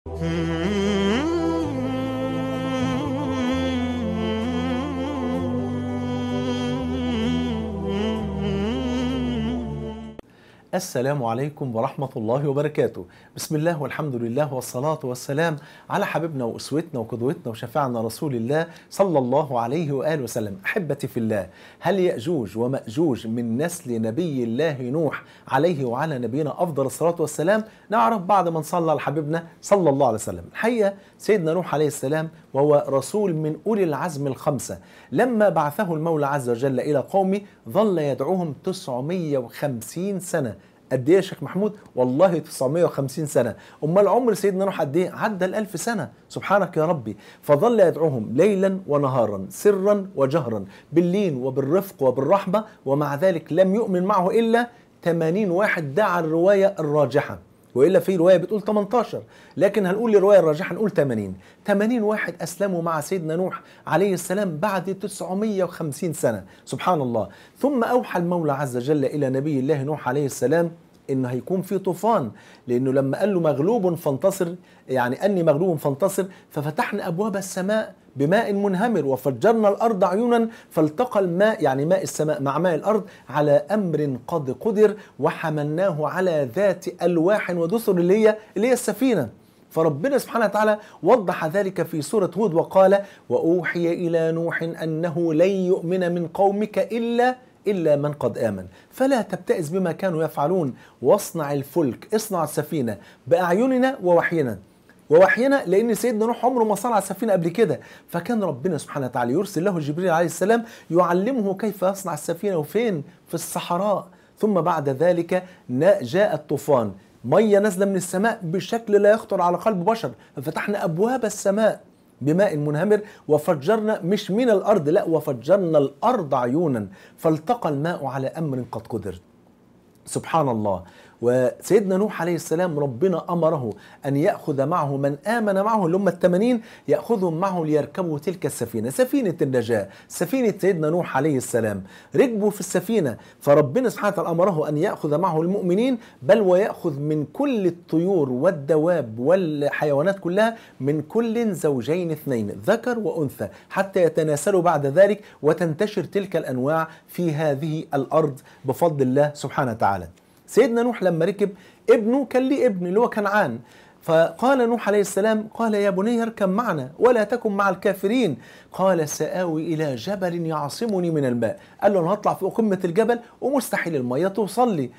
السلام عليكم ورحمة الله وبركاته. بسم الله والحمد لله والصلاة والسلام على حبيبنا وأسوتنا وقدوتنا وشفاعنا رسول الله صلى الله عليه وآله وسلم. أحبتي في الله، هل يأجوج ومأجوج من نسل نبي الله نوح عليه وعلى نبينا أفضل الصلاة والسلام؟ نعرف بعد ما نصلى على حبيبنا صلى الله عليه وسلم. الحقيقة سيدنا نوح عليه السلام وهو رسول من أولي العزم الخمسة، لما بعثه المولى عز وجل إلى قومه ظل يدعوهم 950 سنة. قد ايه يا شيخ محمود؟ والله 950 سنة. أمال عمر سيدنا نوح قد ايه؟ عدى ال1000 سنة. سبحانك يا ربي. فظل يدعوهم ليلا ونهارا سرا وجهرا باللين وبالرفق وبالرحمة، ومع ذلك لم يؤمن معه إلا 80 واحد. دعا الرواية الراجحة، وإلا في رواية بتقول 18، لكن هنقول الرواية الراجحة نقول 80 واحد أسلموا مع سيدنا نوح عليه السلام بعد 950 سنة. سبحان الله. ثم أوحى المولى عز وجل إلى نبي الله نوح عليه السلام إنه هيكون في طوفان، لأنه لما قال له مغلوب فانتصر، يعني أني مغلوب فانتصر، ففتحنا أبواب السماء بماء منهمر وفجرنا الأرض عيونا فالتقى الماء، يعني ماء السماء مع ماء الأرض، على أمر قد قدر، وحملناه على ذات ألواح ودسر اللي هي السفينة. فربنا سبحانه وتعالى وضح ذلك في سورة هود وقال: وأوحي إلى نوح أنه لن يؤمن من قومك إلا من قد آمن فلا تبتئس بما كانوا يفعلون واصنع الفلك، اصنع السفينة بأعيننا ووحينا، لأن سيدنا نوح عمره ما صنع السفينة قبل كده، فكان ربنا سبحانه وتعالى يرسل له جبريل عليه السلام يعلمه كيف يصنع السفينة، وفين؟ في الصحراء. ثم بعد ذلك جاء الطوفان، مية نازلة من السماء بشكل لا يخطر على قلب بشر، ففتحنا أبواب السماء بماء منهمر وفجرنا، مش من الأرض، لا، وفجرنا الأرض عيونا فالتقى الماء على أمر قد قدر. سبحان الله. وسيدنا نوح عليه السلام ربنا أمره أن يأخذ معه من آمن معه اللي هم 80، يأخذهم معه ليركبوا تلك السفينة، سفينة النجاة، سفينة سيدنا نوح عليه السلام. ركبوا في السفينة، فربنا سبحانه وتعالى أمره أن يأخذ معه المؤمنين، بل ويأخذ من كل الطيور والدواب والحيوانات كلها من كل زوجين اثنين، ذكر وأنثى، حتى يتناسلوا بعد ذلك وتنتشر تلك الأنواع في هذه الأرض بفضل الله سبحانه وتعالى. سيدنا نوح لما ركب، ابنه كان ليه ابن اللي هو كنعان، فقال نوح عليه السلام: قال يا بني اركب معنا ولا تكن مع الكافرين. قال: سآوي إلى جبل يعصمني من الماء. قال له: أنا هطلع في قمة الجبل ومستحيل المية توصل لي.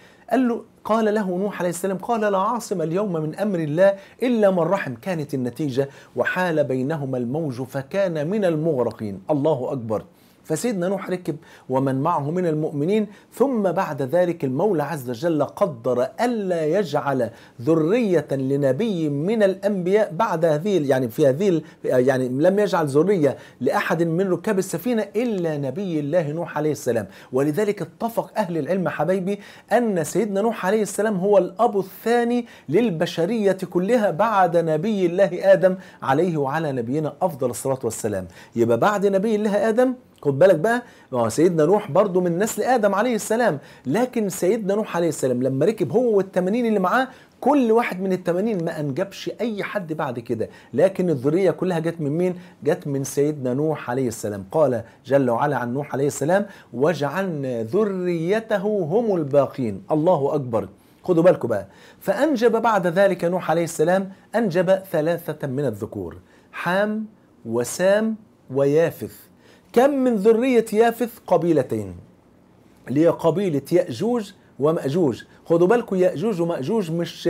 قال له نوح عليه السلام: قال لا عاصم اليوم من أمر الله إلا من رحم. كانت النتيجة وحال بينهما الموج فكان من المغرقين. الله أكبر. فسيدنا نوح ركب ومن معه من المؤمنين، ثم بعد ذلك المولى عز وجل قدر ألا يجعل ذرية لنبي من الأنبياء بعد هذه، يعني في هذه، يعني لم يجعل ذرية لأحد من ركاب السفينة إلا نبي الله نوح عليه السلام. ولذلك اتفق أهل العلم حبايبي أن سيدنا نوح عليه السلام هو الأب الثاني للبشرية كلها بعد نبي الله آدم عليه وعلى نبينا أفضل الصلاة والسلام. يبقى بعد نبي الله آدم، خد بالك بقى، سيدنا نوح برضو من نسل آدم عليه السلام، لكن سيدنا نوح عليه السلام لما ركب هو وال80 اللي معاه، كل واحد من ال80 ما أنجبش أي حد بعد كده، لكن الذرية كلها جت من مين؟ جت من سيدنا نوح عليه السلام. قال جل وعلا عن نوح عليه السلام: وجعلنا ذريته هم الباقين. الله أكبر. خدوا بالكم بقى. فأنجب بعد ذلك نوح عليه السلام، أنجب 3 من الذكور، حام وسام ويافث. كم من ذرية يافث؟ قبيلتين، اللي هي قبيلة يأجوج ومأجوج. خدوا بالكم، يأجوج ومأجوج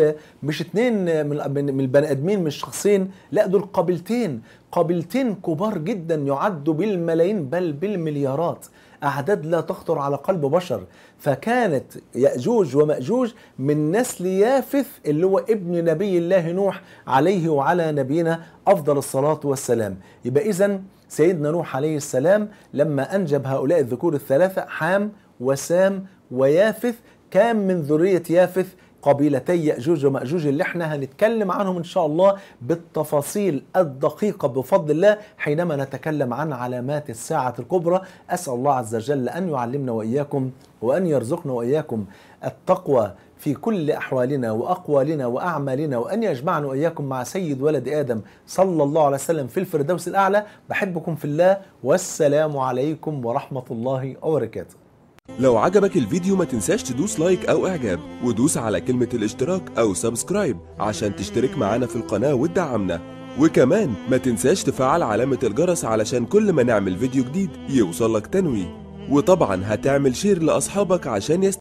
مش 2 من البني آدمين، مش شخصين، لا، دول قبيلتين كبار جدا يعدوا بالملايين بل بالمليارات، أعداد لا تخطر على قلب بشر. فكانت يأجوج ومأجوج من نسل يافث اللي هو ابن نبي الله نوح عليه وعلى نبينا أفضل الصلاة والسلام. يبقى إذن سيدنا نوح عليه السلام لما أنجب هؤلاء الذكور ال3، حام وسام ويافث، كان من ذرية يافث قبيلتي يأجوج ومأجوج اللي احنا هنتكلم عنهم إن شاء الله بالتفاصيل الدقيقة بفضل الله حينما نتكلم عن علامات الساعة الكبرى. أسأل الله عز وجل أن يعلمنا وإياكم وأن يرزقنا وإياكم التقوى في كل أحوالنا وأقوالنا وأعمالنا، وأن يجمعنا وإياكم مع سيد ولد آدم صلى الله عليه وسلم في الفردوس الأعلى. بحبكم في الله، والسلام عليكم ورحمة الله وبركاته. لو عجبك الفيديو ما تنساش تدوس لايك أو إعجاب، ودوس على كلمة الاشتراك أو سبسكرايب عشان تشترك معانا في القناة وتدعمنا. وكمان ما تنساش تفعل علامة الجرس علشان كل ما نعمل فيديو جديد يوصلك تنويه. وطبعا هتعمل شير لأصحابك عشان